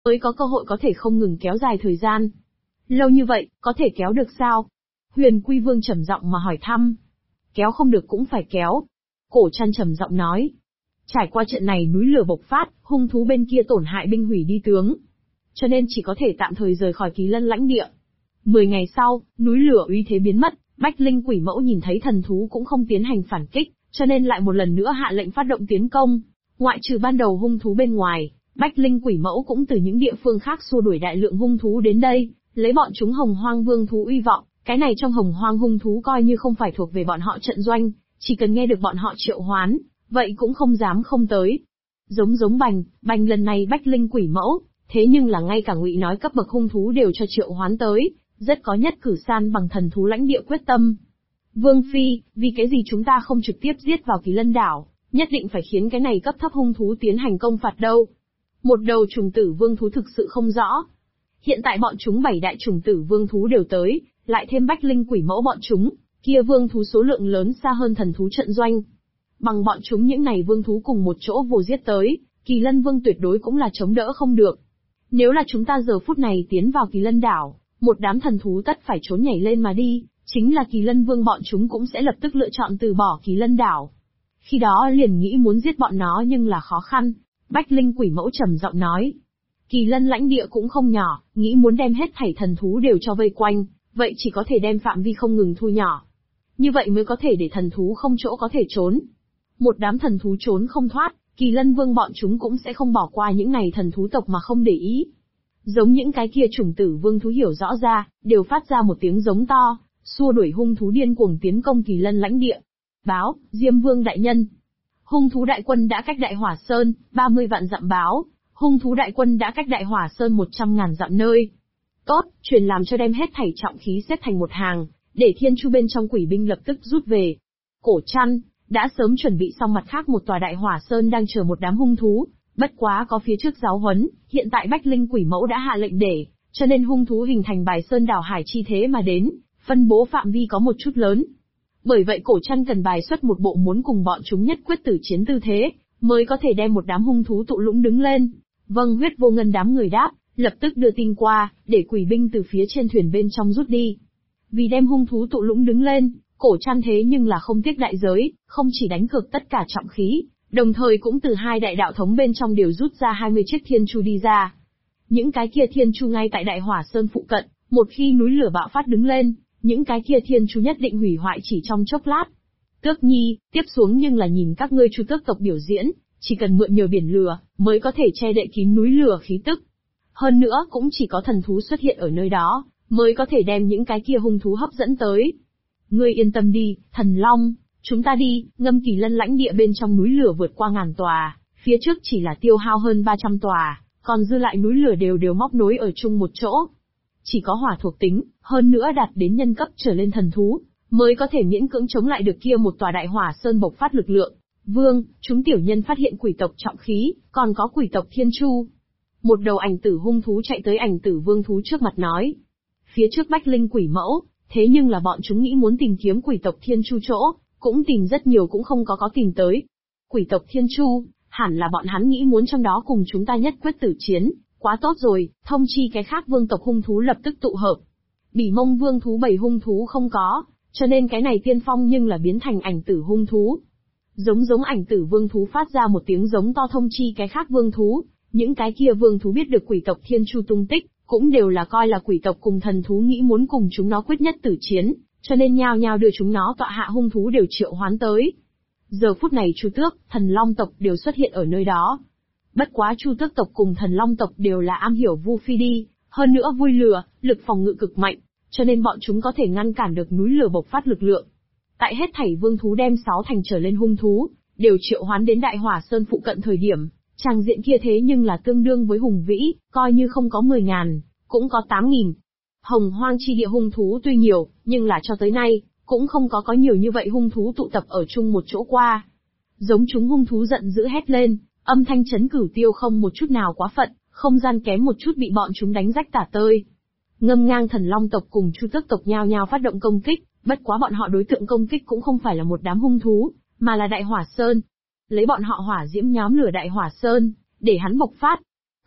mới có cơ hội có thể không ngừng kéo dài thời gian. Lâu như vậy, có thể kéo được sao? Huyền Quy Vương trầm giọng mà hỏi thăm. Kéo không được cũng phải kéo. Cổ Trăn trầm giọng nói. Trải qua trận này núi lửa bộc phát, hung thú bên kia tổn hại binh hủy đi tướng. Cho nên chỉ có thể tạm thời rời khỏi Kỳ Lân lãnh địa. 10 ngày sau, núi lửa uy thế biến mất, Bách Linh Quỷ Mẫu nhìn thấy thần thú cũng không tiến hành phản kích, cho nên lại một lần nữa hạ lệnh phát động tiến công. Ngoại trừ ban đầu hung thú bên ngoài, Bách Linh Quỷ Mẫu cũng từ những địa phương khác xua đuổi đại lượng hung thú đến đây, lấy bọn chúng Hồng Hoang Vương thú uy vọng, cái này trong Hồng Hoang hung thú coi như không phải thuộc về bọn họ trận doanh, chỉ cần nghe được bọn họ triệu hoán, vậy cũng không dám không tới. Giống Bành lần này Bách Linh Quỷ Mẫu, thế nhưng là ngay cả Ngụy nói cấp bậc hung thú đều cho triệu hoán tới, rất có nhất cử san bằng thần thú lãnh địa quyết tâm. Vương Phi, vì cái gì chúng ta không trực tiếp giết vào Kỳ Lân đảo, nhất định phải khiến cái này cấp thấp hung thú tiến hành công phạt đâu? Một đầu trùng tử vương thú thực sự không rõ. Hiện tại bọn chúng 7 đại trùng tử vương thú đều tới, lại thêm Bách Linh Quỷ Mẫu bọn chúng, kia vương thú số lượng lớn xa hơn thần thú trận doanh. Bằng bọn chúng những này vương thú cùng một chỗ vồ giết tới, Kỳ Lân Vương tuyệt đối cũng là chống đỡ không được. Nếu là chúng ta giờ phút này tiến vào Kỳ Lân đảo, một đám thần thú tất phải trốn nhảy lên mà đi, chính là Kỳ Lân Vương bọn chúng cũng sẽ lập tức lựa chọn từ bỏ Kỳ Lân đảo. Khi đó liền nghĩ muốn giết bọn nó nhưng là khó khăn. Bách Linh Quỷ Mẫu trầm giọng nói. Kỳ Lân lãnh địa cũng không nhỏ, nghĩ muốn đem hết thảy thần thú đều cho vây quanh, vậy chỉ có thể đem phạm vi không ngừng thu nhỏ. Như vậy mới có thể để thần thú không chỗ có thể trốn. Một đám thần thú trốn không thoát, Kỳ Lân Vương bọn chúng cũng sẽ không bỏ qua những này thần thú tộc mà không để ý. Giống những cái kia chủng tử vương thú hiểu rõ ra, đều phát ra một tiếng giống to, xua đuổi hung thú điên cuồng tiến công Kỳ Lân lãnh địa. Báo, Diêm Vương đại nhân. Hung thú đại quân đã cách Đại Hỏa Sơn, 30 vạn dặm báo, hung thú đại quân đã cách Đại Hỏa Sơn 100.000 dặm nơi. Tốt, truyền làm cho đem hết thảy trọng khí xếp thành một hàng, để thiên chu bên trong quỷ binh lập tức rút về. Cổ Trăn đã sớm chuẩn bị xong mặt khác một tòa Đại Hỏa Sơn đang chờ một đám hung thú, bất quá có phía trước giáo huấn, hiện tại Bách Linh Quỷ Mẫu đã hạ lệnh để, cho nên hung thú hình thành bài sơn đảo hải chi thế mà đến, phân bố phạm vi có một chút lớn. Bởi vậy Cổ Trăn cần bài xuất một bộ muốn cùng bọn chúng nhất quyết tử chiến tư thế, mới có thể đem một đám hung thú tụ lũng đứng lên. Vâng, Huyết Vô Ngân đám người đáp, lập tức đưa tin qua, để quỷ binh từ phía trên thuyền bên trong rút đi. Vì đem hung thú tụ lũng đứng lên, Cổ Trăn thế nhưng là không tiếc đại giới, không chỉ đánh cược tất cả trọng khí, đồng thời cũng từ 2 đại đạo thống bên trong đều rút ra 20 chiếc thiên chu đi ra. Những cái kia thiên chu ngay tại Đại Hỏa Sơn phụ cận, một khi núi lửa bạo phát đứng lên, những cái kia thiên chu nhất định hủy hoại chỉ trong chốc lát. Tước Nhi, tiếp xuống nhưng là nhìn các ngươi Chu tước tộc biểu diễn, chỉ cần mượn nhờ biển lửa, mới có thể che đậy kín núi lửa khí tức. Hơn nữa cũng chỉ có thần thú xuất hiện ở nơi đó, mới có thể đem những cái kia hung thú hấp dẫn tới. Ngươi yên tâm đi, Thần Long, chúng ta đi, ngâm Kỳ Lân lãnh địa bên trong núi lửa vượt qua 1000 tòa, phía trước chỉ là tiêu hao hơn 300 tòa, còn dư lại núi lửa đều móc nối ở chung một chỗ. Chỉ có hỏa thuộc tính, hơn nữa đạt đến nhân cấp trở lên thần thú, mới có thể miễn cưỡng chống lại được kia một tòa Đại Hỏa Sơn bộc phát lực lượng. Vương, chúng tiểu nhân phát hiện quỷ tộc trọng khí, còn có quỷ tộc thiên chu. Một đầu ảnh tử hung thú chạy tới ảnh tử vương thú trước mặt nói. Phía trước Bách Linh Quỷ Mẫu, thế nhưng là bọn chúng nghĩ muốn tìm kiếm quỷ tộc thiên chu chỗ, cũng tìm rất nhiều cũng không có tìm tới. Quỷ tộc thiên chu, hẳn là bọn hắn nghĩ muốn trong đó cùng chúng ta nhất quyết tử chiến, quá tốt rồi, thông chi cái khác vương tộc hung thú lập tức tụ hợp. Bỉ Mông vương thú 7 hung thú không có, cho nên cái này tiên phong nhưng là biến thành ảnh tử hung thú. Giống ảnh tử vương thú phát ra một tiếng giống to thông chi cái khác vương thú, những cái kia vương thú biết được quỷ tộc thiên chu tung tích, cũng đều là coi là quỷ tộc cùng thần thú nghĩ muốn cùng chúng nó quyết nhất tử chiến, cho nên nhao nhao đưa chúng nó tọa hạ hung thú đều triệu hoán tới. Giờ phút này Chu tước, Thần Long tộc đều xuất hiện ở nơi đó. Bất quá Chu tước tộc cùng Thần Long tộc đều là am hiểu vu phi đi, hơn nữa vui lừa, lực phòng ngự cực mạnh, cho nên bọn chúng có thể ngăn cản được núi lửa bộc phát lực lượng. Tại hết thảy vương thú đem 6 thành trở lên hung thú, đều triệu hoán đến Đại Hỏa Sơn phụ cận thời điểm, tràng diện kia thế nhưng là tương đương với hùng vĩ, coi như không có 10.000, cũng có 8.000. Hồng Hoang chi địa hung thú tuy nhiều, nhưng là cho tới nay, cũng không có nhiều như vậy hung thú tụ tập ở chung một chỗ qua. Giống chúng hung thú giận dữ hét lên, âm thanh chấn cửu tiêu không một chút nào quá phận, không gian kém một chút bị bọn chúng đánh rách tả tơi. Ngâm Ngang Thần Long tộc cùng Chu tước tộc nhao nhao phát động công kích, bất quá bọn họ đối tượng công kích cũng không phải là một đám hung thú, mà là Đại Hỏa Sơn. Lấy bọn họ hỏa diễm nhóm lửa Đại Hỏa Sơn, để hắn bộc phát.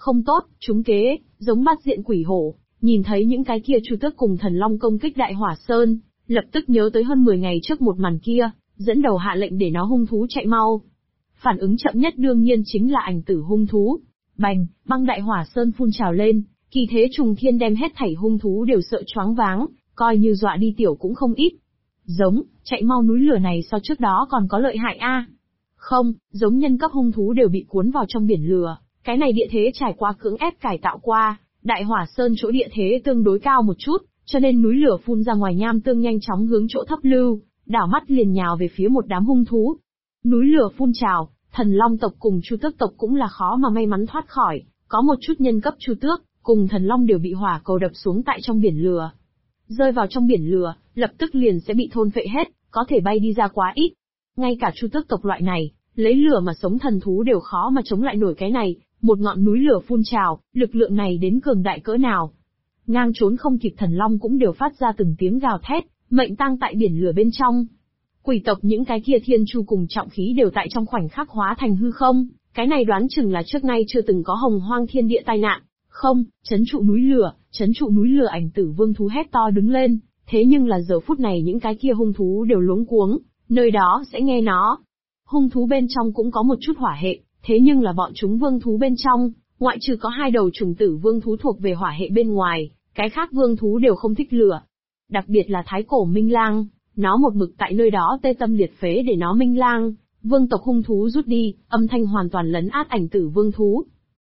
Không tốt, trúng kế, giống bát diện quỷ hổ, nhìn thấy những cái kia Chu Tước cùng Thần Long công kích Đại Hỏa Sơn, lập tức nhớ tới hơn 10 ngày trước một màn kia, dẫn đầu hạ lệnh để nó hung thú chạy mau. Phản ứng chậm nhất đương nhiên chính là ảnh tử hung thú. Bành, băng Đại Hỏa Sơn phun trào lên, kỳ thế trùng thiên đem hết thảy hung thú đều sợ choáng váng, coi như dọa đi tiểu cũng không ít. Giống, chạy mau núi lửa này so trước đó còn có lợi hại a. Không, giống nhân cấp hung thú đều bị cuốn vào trong biển lửa, cái này địa thế trải qua cưỡng ép cải tạo qua, Đại Hỏa Sơn chỗ địa thế tương đối cao một chút, cho nên núi lửa phun ra ngoài nham tương nhanh chóng hướng chỗ thấp lưu, đảo mắt liền nhào về phía một đám hung thú. Núi lửa phun trào, Thần Long tộc cùng Chu Tước tộc cũng là khó mà may mắn thoát khỏi, có một chút nhân cấp Chu Tước, cùng Thần Long đều bị hỏa cầu đập xuống tại trong biển lửa. Rơi vào trong biển lửa, lập tức liền sẽ bị thôn phệ hết, có thể bay đi ra quá ít. Ngay cả Chu Tước tộc loại này, lấy lửa mà sống thần thú đều khó mà chống lại nổi cái này, một ngọn núi lửa phun trào, lực lượng này đến cường đại cỡ nào. Ngang trốn không kịp Thần Long cũng đều phát ra từng tiếng gào thét, mệnh tang tại biển lửa bên trong. Quỷ tộc những cái kia thiên chu cùng trọng khí đều tại trong khoảnh khắc hóa thành hư không, cái này đoán chừng là trước nay chưa từng có hồng hoang thiên địa tai nạn. Không, trấn trụ núi lửa ảnh tử vương thú hét to đứng lên, thế nhưng là giờ phút này những cái kia hung thú đều luống cuống, nơi đó sẽ nghe nó. Hung thú bên trong cũng có một chút hỏa hệ, thế nhưng là bọn chúng vương thú bên trong, ngoại trừ có 2 đầu trùng tử vương thú thuộc về hỏa hệ bên ngoài, cái khác vương thú đều không thích lửa. Đặc biệt là thái cổ minh lang, nó một mực tại nơi đó tê tâm liệt phế để nó minh lang, vương tộc hung thú rút đi, âm thanh hoàn toàn lấn át ảnh tử vương thú.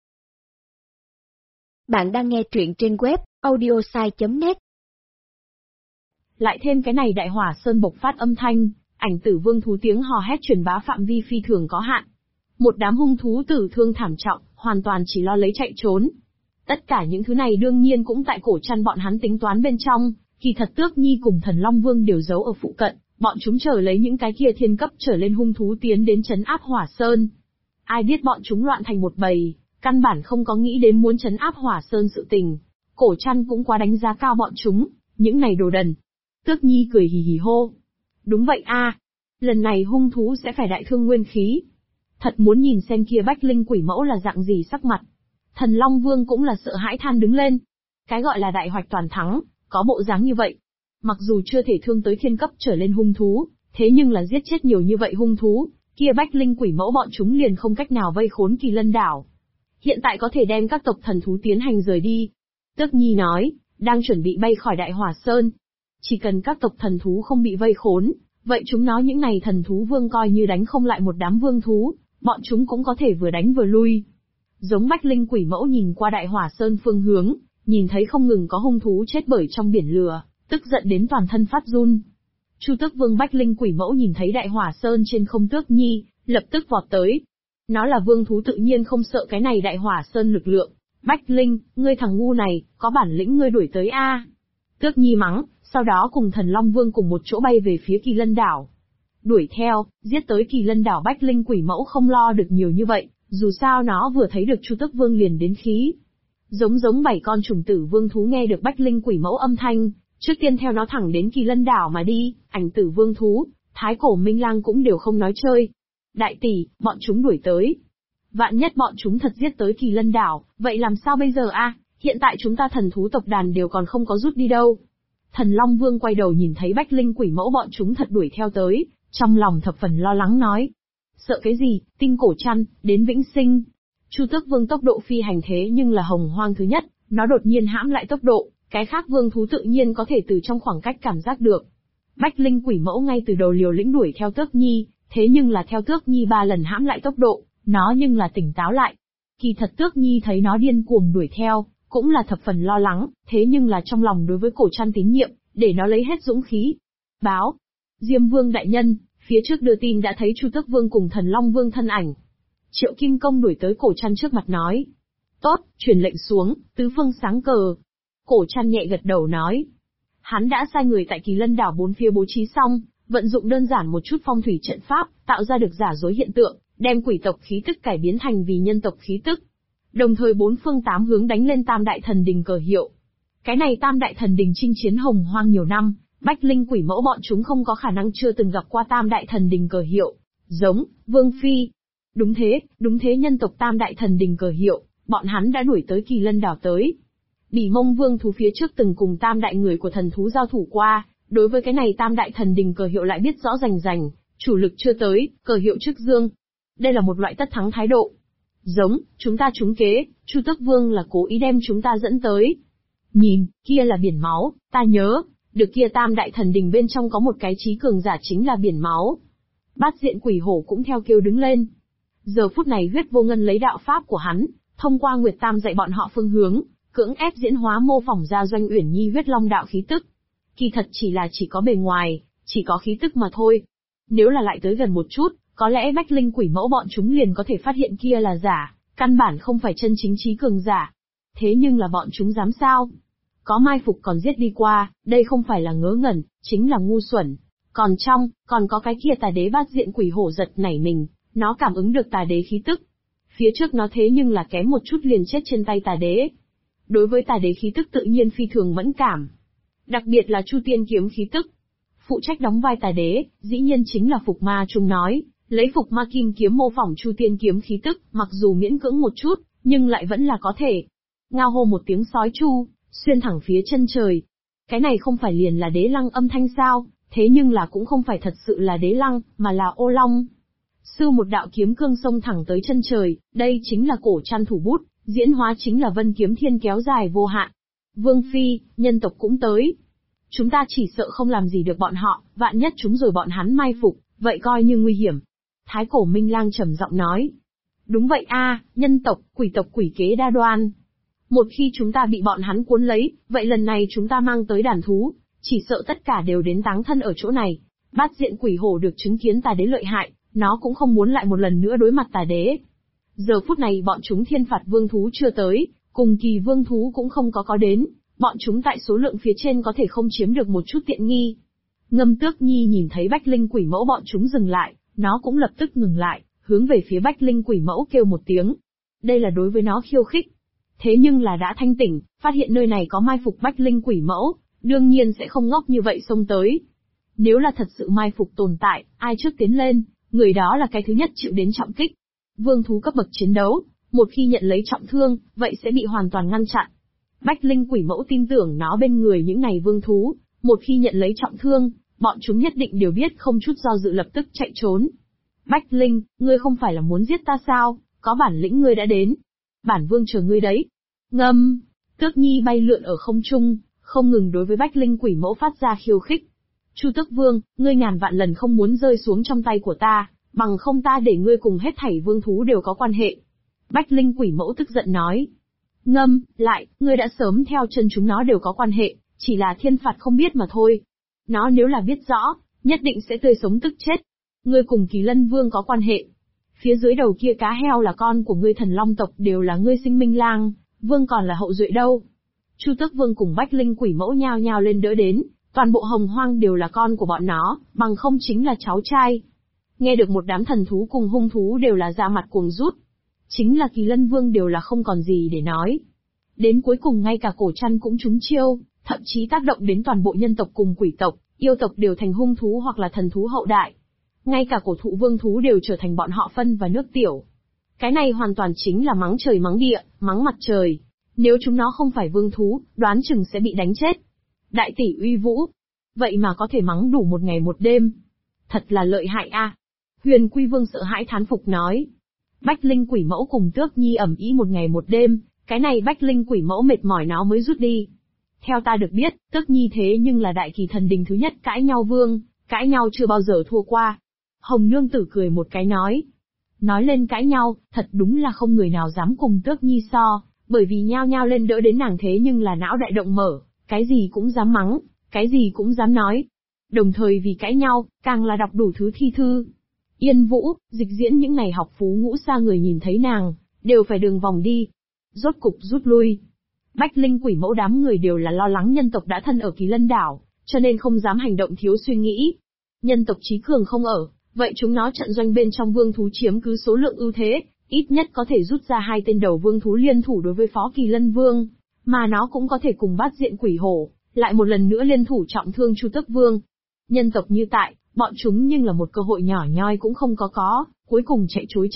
Bạn đang nghe truyện trên web audiosai.net. Lại thêm cái này Đại Hỏa Sơn bộc phát âm thanh, ảnh tử vương thú tiếng hò hét truyền bá phạm vi phi thường có hạn. Một đám hung thú tử thương thảm trọng, hoàn toàn chỉ lo lấy chạy trốn. Tất cả những thứ này đương nhiên cũng tại cổ chăn bọn hắn tính toán bên trong, kỳ thật Tước Nhi cùng Thần Long Vương đều giấu ở phụ cận, bọn chúng chờ lấy những cái kia thiên cấp trở lên hung thú tiến đến trấn áp Hỏa Sơn. Ai biết bọn chúng loạn thành một bầy, căn bản không có nghĩ đến muốn trấn áp Hỏa Sơn sự tình. Cổ chăn cũng quá đánh giá cao bọn chúng, những này đồ đần. Tước Nhi cười hì hì hô. Đúng vậy a, lần này hung thú sẽ phải đại thương nguyên khí. Thật muốn nhìn xem kia Bách Linh quỷ mẫu là dạng gì sắc mặt. Thần Long Vương cũng là sợ hãi than đứng lên. Cái gọi là đại hoạch toàn thắng, có bộ dáng như vậy. Mặc dù chưa thể thương tới thiên cấp trở lên hung thú, thế nhưng là giết chết nhiều như vậy hung thú, kia Bách Linh quỷ mẫu bọn chúng liền không cách nào vây khốn Kỳ Lân đảo. Hiện tại có thể đem các tộc thần thú tiến hành rời đi. Tước Nhi nói, đang chuẩn bị bay khỏi Đại Hỏa Sơn. Chỉ cần các tộc thần thú không bị vây khốn, vậy chúng nó những này thần thú vương coi như đánh không lại một đám vương thú, bọn chúng cũng có thể vừa đánh vừa lui. Giống Bách Linh quỷ mẫu nhìn qua Đại Hỏa Sơn phương hướng, nhìn thấy không ngừng có hung thú chết bởi trong biển lửa, tức giận đến toàn thân phát run. Chu Tước Vương Bách Linh quỷ mẫu nhìn thấy Đại Hỏa Sơn trên không Tước Nhi, lập tức vọt tới. Nó là vương thú tự nhiên không sợ cái này Đại Hỏa Sơn lực lượng. Bách Linh, ngươi thằng ngu này, có bản lĩnh ngươi đuổi tới a. Tước Nhi mắng, sau đó cùng Thần Long Vương cùng một chỗ bay về phía Kỳ Lân đảo. Đuổi theo, giết tới Kỳ Lân đảo Bách Linh quỷ mẫu không lo được nhiều như vậy, dù sao nó vừa thấy được Chu Tước Vương liền đến khí. Giống 7 con trùng tử vương thú nghe được Bách Linh quỷ mẫu âm thanh, trước tiên theo nó thẳng đến Kỳ Lân đảo mà đi, ảnh tử vương thú, thái cổ minh lang cũng đều không nói chơi. Đại tỷ, bọn chúng đuổi tới. Vạn nhất bọn chúng thật giết tới Kỳ Lân đảo, vậy làm sao bây giờ a? Hiện tại chúng ta thần thú tộc đàn đều còn không có rút đi đâu. Thần Long Vương quay đầu nhìn thấy Bách Linh quỷ mẫu bọn chúng thật đuổi theo tới, trong lòng thập phần lo lắng nói. Sợ cái gì, tinh cổ chăn, đến vĩnh sinh. Chu Tước Vương tốc độ phi hành thế nhưng là hồng hoang thứ nhất, nó đột nhiên hãm lại tốc độ, cái khác vương thú tự nhiên có thể từ trong khoảng cách cảm giác được. Bách Linh quỷ mẫu ngay từ đầu liều lĩnh đuổi theo Tước Nhi, thế nhưng là theo Tước Nhi 3 lần hãm lại tốc độ, nó nhưng là tỉnh táo lại. Kỳ thật Tước Nhi thấy nó điên cuồng đuổi theo, cũng là thập phần lo lắng, thế nhưng là trong lòng đối với cổ chăn tín nhiệm, để nó lấy hết dũng khí. Báo, Diêm Vương đại nhân, phía trước đưa tin đã thấy Chu Tước Vương cùng Thần Long Vương thân ảnh. Triệu Kim Công đuổi tới cổ chăn trước mặt nói. Tốt, truyền lệnh xuống, tứ phương sáng cờ. Cổ chăn nhẹ gật đầu nói. Hắn đã sai người tại Kỳ Lân đảo 4 phía bố trí xong, vận dụng đơn giản một chút phong thủy trận pháp, tạo ra được giả dối hiện tượng, đem quỷ tộc khí tức cải biến thành vì nhân tộc khí tức. Đồng thời 4 phương 8 hướng đánh lên Tam Đại Thần Đình cờ hiệu. Cái này Tam Đại Thần Đình chinh chiến hồng hoang nhiều năm, Bách Linh quỷ mẫu bọn chúng không có khả năng chưa từng gặp qua Tam Đại Thần Đình cờ hiệu. Giống, Vương Phi. Đúng thế, nhân tộc Tam Đại Thần Đình cờ hiệu, bọn hắn đã đuổi tới Kỳ Lân đảo tới. Bỉ Mông Vương thú phía trước từng cùng tam đại người của thần thú giao thủ qua, đối với cái này tam đại thần đình cờ hiệu lại biết rõ rành rành, chủ lực chưa tới, cờ hiệu trước dương. Đây là một loại tất thắng thái độ. Giống, chúng ta trúng kế, Chu Tước Vương là cố ý đem chúng ta dẫn tới. Nhìn, kia là biển máu, ta nhớ, được kia tam đại thần đình bên trong có một cái trí cường giả chính là biển máu. Bát diện quỷ hổ cũng theo kêu đứng lên. Giờ phút này Huyết Vô Ngân lấy đạo pháp của hắn, thông qua Nguyệt Tam dạy bọn họ phương hướng, cưỡng ép diễn hóa mô phỏng ra Doanh Uyển Nhi huyết long đạo khí tức. Kỳ thật chỉ có bề ngoài, chỉ có khí tức mà thôi. Nếu là lại tới gần một chút, có lẽ Bách Linh Quỷ Mẫu bọn chúng liền có thể phát hiện kia là giả, căn bản không phải chân chính trí cường giả. Thế nhưng là bọn chúng dám sao? Có mai phục còn giết đi qua, đây không phải là ngớ ngẩn, chính là ngu xuẩn. Còn có cái kia tà đế bát diện quỷ hổ giật nảy mình, nó cảm ứng được tà đế khí tức. Phía trước nó thế nhưng là kém một chút liền chết trên tay tà đế. Đối với tà đế khí tức tự nhiên phi thường mẫn cảm. Đặc biệt là Chu Tiên kiếm khí tức. Phụ trách đóng vai tà đế, dĩ nhiên chính là Phục Ma Trung nói, lấy Phục Ma Kim kiếm mô phỏng Chu Tiên kiếm khí tức, mặc dù miễn cưỡng một chút, nhưng lại vẫn là có thể. Ngao hô một tiếng sói chu, xuyên thẳng phía chân trời. Cái này không phải liền là đế lăng âm thanh sao, thế nhưng là cũng không phải thật sự là đế lăng, mà là ô long. Sư một đạo kiếm cương xông thẳng tới chân trời, đây chính là cổ trăn thủ bút, diễn hóa chính là vân kiếm thiên kéo dài vô hạn. Vương Phi, nhân tộc cũng tới. Chúng ta chỉ sợ không làm gì được bọn họ, vạn nhất chúng rồi bọn hắn mai phục, vậy coi như nguy hiểm. Thái cổ Minh Lang trầm giọng nói. Đúng vậy a, nhân tộc, quỷ kế đa đoan. Một khi chúng ta bị bọn hắn cuốn lấy, vậy lần này chúng ta mang tới đàn thú, chỉ sợ tất cả đều đến táng thân ở chỗ này. Bát diện quỷ hổ được chứng kiến tà đế lợi hại, nó cũng không muốn lại một lần nữa đối mặt tà đế. Giờ phút này bọn chúng thiên phạt vương thú chưa tới, cùng kỳ vương thú cũng không có đến, bọn chúng tại số lượng phía trên có thể không chiếm được một chút tiện nghi. Ngâm Tước Nhi nhìn thấy Bách Linh Quỷ Mẫu bọn chúng dừng lại, nó cũng lập tức ngừng lại, hướng về phía Bách Linh Quỷ Mẫu kêu một tiếng. Đây là đối với nó khiêu khích. Thế nhưng là đã thanh tỉnh, phát hiện nơi này có mai phục Bách Linh Quỷ Mẫu, đương nhiên sẽ không ngốc như vậy xông tới. Nếu là thật sự mai phục tồn tại, ai trước tiến lên, người đó là cái thứ nhất chịu đến trọng kích. Vương thú cấp bậc chiến đấu, một khi nhận lấy trọng thương, vậy sẽ bị hoàn toàn ngăn chặn. Bách Linh Quỷ Mẫu tin tưởng nó bên người những này vương thú, một khi nhận lấy trọng thương, bọn chúng nhất định đều biết không chút do dự lập tức chạy trốn. Bách Linh, ngươi không phải là muốn giết ta sao, có bản lĩnh ngươi đã đến. Bản vương chờ ngươi đấy. Ngâm, Tước Nhi bay lượn ở không trung, không ngừng đối với Bách Linh Quỷ Mẫu phát ra khiêu khích. Chu Tước Vương, ngươi ngàn vạn lần không muốn rơi xuống trong tay của ta, bằng không ta để ngươi cùng hết thảy vương thú đều có quan hệ. Bách Linh Quỷ Mẫu tức giận nói. Ngâm, lại, ngươi đã sớm theo chân chúng nó đều có quan hệ, chỉ là thiên phạt không biết mà thôi. Nó nếu là biết rõ, nhất định sẽ tươi sống tức chết. Ngươi cùng Kỳ Lân Vương có quan hệ. Phía dưới đầu kia cá heo là con của ngươi Thần Long tộc đều là ngươi Sinh Minh Lang, Vương còn là hậu duệ đâu. Chu Tước Vương cùng Bách Linh Quỷ Mẫu nhao nhao lên đỡ đến, toàn bộ Hồng Hoang đều là con của bọn nó, bằng không chính là cháu trai. Nghe được một đám thần thú cùng hung thú đều là ra mặt cuồng rút. Chính là Kỳ Lân Vương đều là không còn gì để nói. Đến cuối cùng ngay cả cổ trăn cũng trúng chiêu, thậm chí tác động đến toàn bộ nhân tộc cùng quỷ tộc, yêu tộc đều thành hung thú hoặc là thần thú hậu đại. Ngay cả cổ thụ vương thú đều trở thành bọn họ phân và nước tiểu. Cái này hoàn toàn chính là mắng trời mắng địa, mắng mặt trời. Nếu chúng nó không phải vương thú, đoán chừng sẽ bị đánh chết. Đại tỷ uy vũ. Vậy mà có thể mắng đủ một ngày một đêm. Thật là lợi hại a. Huyền Quy Vương sợ hãi thán phục nói. Bách Linh Quỷ Mẫu cùng Tước Nhi ầm ĩ một ngày một đêm, cái này Bách Linh Quỷ Mẫu mệt mỏi nó mới rút đi. Theo ta được biết, Tước Nhi thế nhưng là đại kỳ thần đình thứ nhất cãi nhau vương, cãi nhau chưa bao giờ thua qua. Hồng Nương Tử cười một cái nói. Nói lên cãi nhau, thật đúng là không người nào dám cùng Tước Nhi so, bởi vì nhao nhao lên đỡ đến nàng thế nhưng là não đại động mở, cái gì cũng dám mắng, cái gì cũng dám nói. Đồng thời vì cãi nhau, càng là đọc đủ thứ thi thư. Yên Vũ, Dịch Diễn những ngày học phú ngũ xa người nhìn thấy nàng, đều phải đường vòng đi. Rốt cục rút lui. Bách Linh Quỷ Mẫu đám người đều là lo lắng nhân tộc đã thân ở Kỳ Lân đảo, cho nên không dám hành động thiếu suy nghĩ. Nhân tộc trí cường không ở, vậy chúng nó trận doanh bên trong vương thú chiếm cứ số lượng ưu thế, ít nhất có thể rút ra 2 tên đầu vương thú liên thủ đối với Phó Kỳ Lân Vương, mà nó cũng có thể cùng Bát Diện Quỷ Hổ, lại một lần nữa liên thủ trọng thương Chu Tước Vương. Nhân tộc như tại, bọn chúng nhưng là một cơ hội nhỏ nhoi cũng không có, cuối cùng chạy trối chết,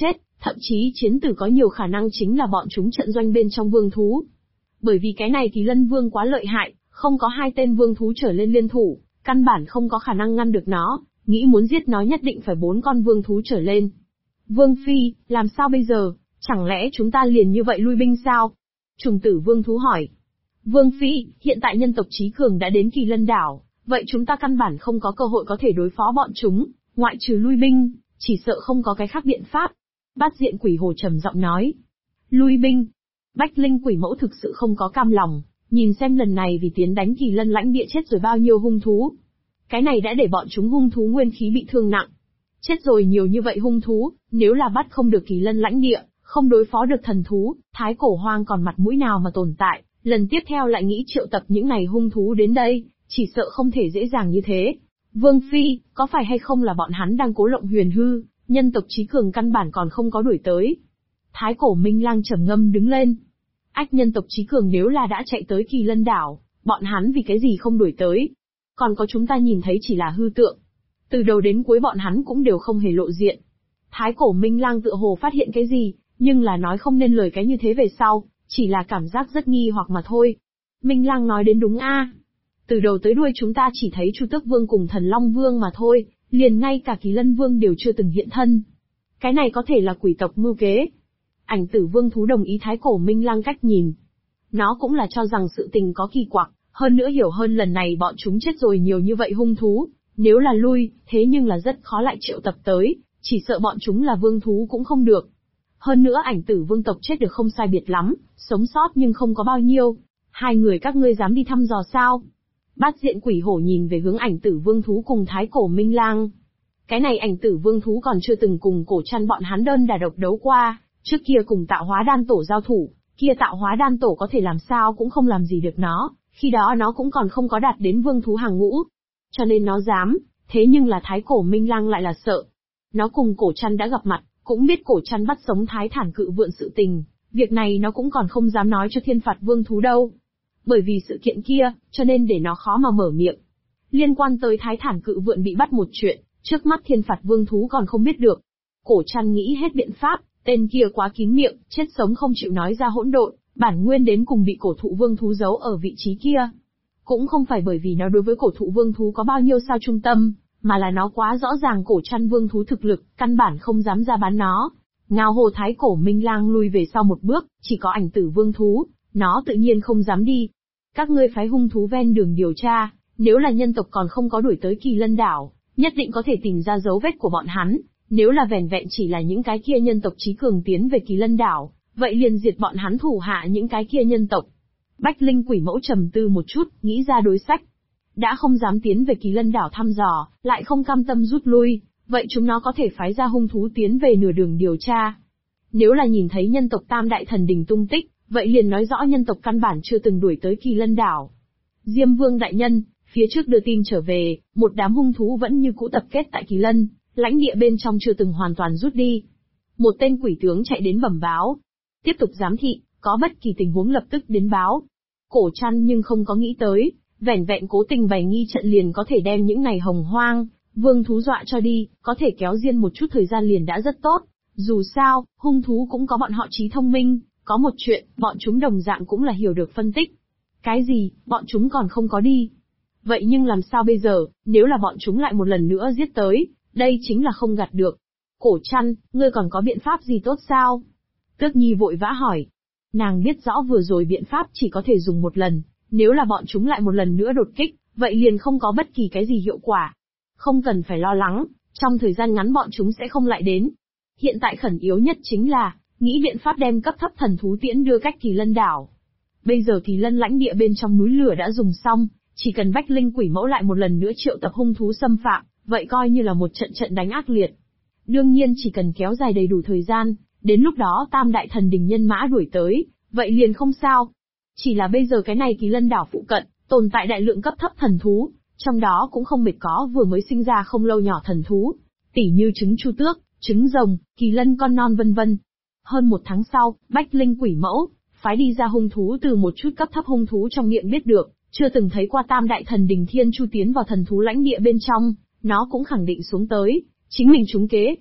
Thậm chí chiến tử có nhiều khả năng chính là bọn chúng trận doanh bên trong vương thú. Bởi vì cái này Kỳ Lân Vương quá lợi hại, không có 2 tên vương thú trở lên liên thủ, căn bản không có khả năng ngăn được nó, nghĩ muốn giết nó nhất định phải 4 con vương thú trở lên. Vương Phi, làm sao bây giờ, chẳng lẽ chúng ta liền như vậy lui binh sao? Trùng tử vương thú hỏi. Vương Phi, hiện tại nhân tộc trí cường đã đến Kỳ Lân đảo, vậy chúng ta căn bản không có cơ hội có thể đối phó bọn chúng, ngoại trừ lui binh, chỉ sợ không có cái khác biện pháp. Bát diện quỷ hồ trầm giọng nói. Lui binh. Bách Linh quỷ mẫu thực sự không có cam lòng, nhìn xem lần này vì tiến đánh Kỳ Lân lãnh địa chết rồi bao nhiêu hung thú. Cái này đã để bọn chúng hung thú nguyên khí bị thương nặng. Chết rồi nhiều như vậy hung thú, nếu là bắt không được Kỳ Lân lãnh địa, không đối phó được thần thú, thái cổ hoang còn mặt mũi nào mà tồn tại, lần tiếp theo lại nghĩ triệu tập những này hung thú đến đây, chỉ sợ không thể dễ dàng như thế. Vương Phi, có phải hay không là bọn hắn đang cố lộng huyền hư, nhân tộc trí cường căn bản còn không có đuổi tới. Thái cổ Minh Lang trầm ngâm đứng lên. Ách, nhân tộc trí cường nếu là đã chạy tới Kỳ Lân đảo, bọn hắn vì cái gì không đuổi tới? Còn có chúng ta nhìn thấy chỉ là hư tượng. Từ đầu đến cuối bọn hắn cũng đều không hề lộ diện. Thái cổ Minh Lang tựa hồ phát hiện cái gì, nhưng là nói không nên lời cái như thế về sau, chỉ là cảm giác rất nghi hoặc mà thôi. Minh Lang nói đến đúng a. Từ đầu tới đuôi chúng ta chỉ thấy Chu Tước Vương cùng Thần Long Vương mà thôi, liền ngay cả Kỳ Lân Vương đều chưa từng hiện thân. Cái này có thể là quỷ tộc mưu kế. Ảnh Tử Vương thú đồng ý Thái cổ Minh Lang cách nhìn. Nó cũng là cho rằng sự tình có kỳ quặc, hơn nữa hiểu hơn lần này bọn chúng chết rồi nhiều như vậy hung thú, nếu là lui, thế nhưng là rất khó lại triệu tập tới, chỉ sợ bọn chúng là vương thú cũng không được. Hơn nữa Ảnh Tử Vương tộc chết được không sai biệt lắm, sống sót nhưng không có bao nhiêu. 2 người các ngươi dám đi thăm dò sao? Bát diện quỷ hổ nhìn về hướng Ảnh Tử Vương thú cùng Thái cổ Minh Lang. Cái này Ảnh Tử Vương thú còn chưa từng cùng cổ chăn bọn hắn đơn đả độc đấu qua, trước kia cùng Tạo Hóa Đan Tổ giao thủ, kia Tạo Hóa Đan Tổ có thể làm sao cũng không làm gì được nó, khi đó nó cũng còn không có đạt đến vương thú hàng ngũ. Cho nên nó dám, thế nhưng là Thái cổ Minh Lang lại là sợ. Nó cùng cổ chăn đã gặp mặt, cũng biết cổ chăn bắt sống Thái Thản Cự Vượn sự tình, việc này nó cũng còn không dám nói cho Thiên Phạt Vương thú đâu. Bởi vì sự kiện kia, cho nên để nó khó mà mở miệng. Liên quan tới Thái Thản Cự Vượn bị bắt một chuyện, trước mắt Thiên Phạt Vương thú còn không biết được. Cổ chăn nghĩ hết biện pháp, tên kia quá kín miệng, chết sống không chịu nói ra hỗn độn, bản nguyên đến cùng bị cổ thụ vương thú giấu ở vị trí kia. Cũng không phải bởi vì nó đối với cổ thụ vương thú có bao nhiêu sao trung tâm, mà là nó quá rõ ràng cổ chăn vương thú thực lực, căn bản không dám ra bán nó. Ngao hồ Thái cổ Minh Lang lùi về sau một bước, chỉ có Ảnh Tử Vương thú, nó tự nhiên không dám đi. Các ngươi phái hung thú ven đường điều tra, nếu là nhân tộc còn không có đuổi tới Kỳ Lân đảo, nhất định có thể tìm ra dấu vết của bọn hắn, nếu là vẻn vẹn chỉ là những cái kia nhân tộc trí cường tiến về Kỳ Lân đảo, vậy liền diệt bọn hắn thủ hạ những cái kia nhân tộc. Bách Linh quỷ mẫu trầm tư một chút, nghĩ ra đối sách. Đã không dám tiến về Kỳ Lân đảo thăm dò, lại không cam tâm rút lui, vậy chúng nó có thể phái ra hung thú tiến về nửa đường điều tra. Nếu là nhìn thấy nhân tộc Tam Đại Thần Đình tung tích, vậy liền nói rõ nhân tộc căn bản chưa từng đuổi tới Kỳ Lân đảo. Diêm Vương đại nhân, phía trước đưa tin trở về, một đám hung thú vẫn như cũ tập kết tại Kỳ Lân, lãnh địa bên trong chưa từng hoàn toàn rút đi. Một tên quỷ tướng chạy đến bẩm báo. Tiếp tục giám thị, có bất kỳ tình huống lập tức đến báo. Cổ chăn nhưng không có nghĩ tới, vẻn vẹn cố tình bày nghi trận liền có thể đem những này hồng hoang, vương thú dọa cho đi, có thể kéo riêng một chút thời gian liền đã rất tốt. Dù sao, hung thú cũng có bọn họ trí thông minh, có một chuyện, bọn chúng đồng dạng cũng là hiểu được phân tích. Cái gì, bọn chúng còn không có đi. Vậy nhưng làm sao bây giờ, nếu là bọn chúng lại một lần nữa giết tới, đây chính là không gạt được. Cổ chăn, ngươi còn có biện pháp gì tốt sao? Tước Nhi vội vã hỏi. Nàng biết rõ vừa rồi biện pháp chỉ có thể dùng một lần, nếu là bọn chúng lại một lần nữa đột kích, vậy liền không có bất kỳ cái gì hiệu quả. Không cần phải lo lắng, trong thời gian ngắn bọn chúng sẽ không lại đến. Hiện tại khẩn yếu nhất chính là, nghĩ biện pháp đem cấp thấp thần thú tiễn đưa cách Kỳ Lân đảo. Bây giờ Kỳ Lân lãnh địa bên trong núi lửa đã dùng xong, chỉ cần Bách Linh quỷ mẫu lại một lần nữa triệu tập hung thú xâm phạm, vậy coi như là một trận đánh ác liệt. Đương nhiên chỉ cần kéo dài đầy đủ thời gian, đến lúc đó Tam Đại Thần Đình nhân mã đuổi tới, vậy liền không sao. Chỉ là bây giờ cái này Kỳ Lân đảo phụ cận, tồn tại đại lượng cấp thấp thần thú, trong đó cũng không mệt có vừa mới sinh ra không lâu nhỏ thần thú, tỉ như trứng chu tước, trứng rồng, kỳ lân con non vân vân. Hơn một tháng sau, Bách Linh quỷ mẫu, phái đi ra hung thú từ một chút cấp thấp hung thú trong miệng biết được, chưa từng thấy qua Tam Đại Thần Đình Thiên Chu tiến vào thần thú lãnh địa bên trong, nó cũng khẳng định xuống tới, chính mình trúng kế.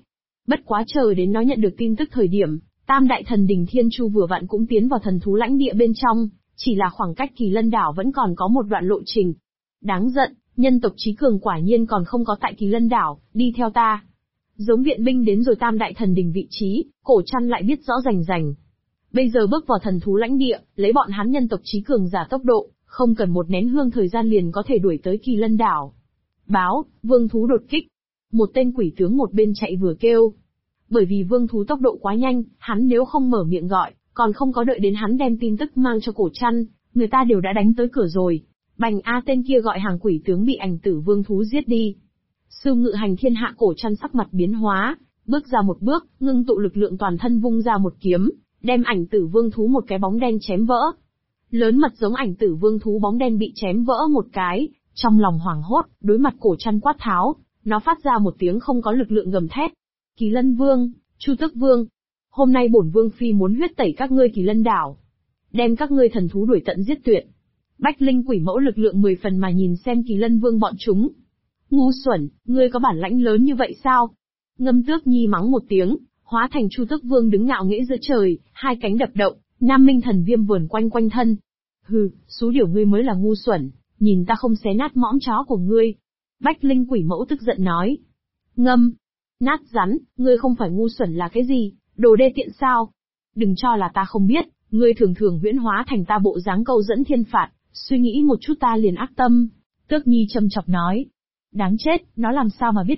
Bất quá chờ đến nó nhận được tin tức thời điểm, Tam đại thần đình Thiên Chu vừa vặn cũng tiến vào thần thú lãnh địa bên trong, chỉ là khoảng cách Kỳ Lân đảo vẫn còn có một đoạn lộ trình. Đáng giận, nhân tộc trí cường quả nhiên còn không có tại Kỳ Lân đảo, đi theo ta. Giống viện binh đến rồi Tam đại thần đình vị trí, Cổ Trăn lại biết rõ rành rành. Bây giờ bước vào thần thú lãnh địa, lấy bọn hắn nhân tộc trí cường giả tốc độ, không cần một nén hương thời gian liền có thể đuổi tới Kỳ Lân đảo. Báo, vương thú đột kích. Một tên quỷ tướng một bên chạy vừa kêu. Bởi vì vương thú tốc độ quá nhanh, hắn nếu không mở miệng gọi, còn không có đợi đến hắn đem tin tức mang cho Cổ Trăn, người ta đều đã đánh tới cửa rồi. Bành A tên kia gọi hàng quỷ tướng bị ảnh tử vương thú giết đi. Sư ngự hành thiên hạ Cổ Trăn sắc mặt biến hóa, bước ra một bước, ngưng tụ lực lượng toàn thân vung ra một kiếm, đem ảnh tử vương thú một cái bóng đen chém vỡ. Lớn mật giống ảnh tử vương thú bóng đen bị chém vỡ một cái, trong lòng hoảng hốt, đối mặt Cổ Trăn quát tháo, nó phát ra một tiếng không có lực lượng gầm thét. Kỳ Lân Vương, Chu Tước Vương, hôm nay bổn vương phi muốn huyết tẩy các ngươi Kỳ Lân đảo, đem các ngươi thần thú đuổi tận giết tuyệt. Bách Linh quỷ mẫu lực lượng 10 phần mà nhìn xem Kỳ Lân Vương bọn chúng. Ngu xuẩn, ngươi có bản lãnh lớn như vậy sao? Ngâm Tước Nhi mắng một tiếng, hóa thành Chu Tước Vương đứng ngạo nghễ giữa trời, hai cánh đập động, Nam Minh thần viêm vườn quanh quanh thân. Hừ, xú điểu ngươi mới là ngu xuẩn, nhìn ta không xé nát mõm chó của ngươi. Bách Linh quỷ mẫu tức giận nói. Ngâm, nát rắn, ngươi không phải ngu xuẩn là cái gì, đồ đê tiện sao? Đừng cho là ta không biết, ngươi thường thường huyễn hóa thành ta bộ dáng câu dẫn thiên phạt, suy nghĩ một chút ta liền ác tâm. Tước Nhi châm chọc nói. Đáng chết, nó làm sao mà biết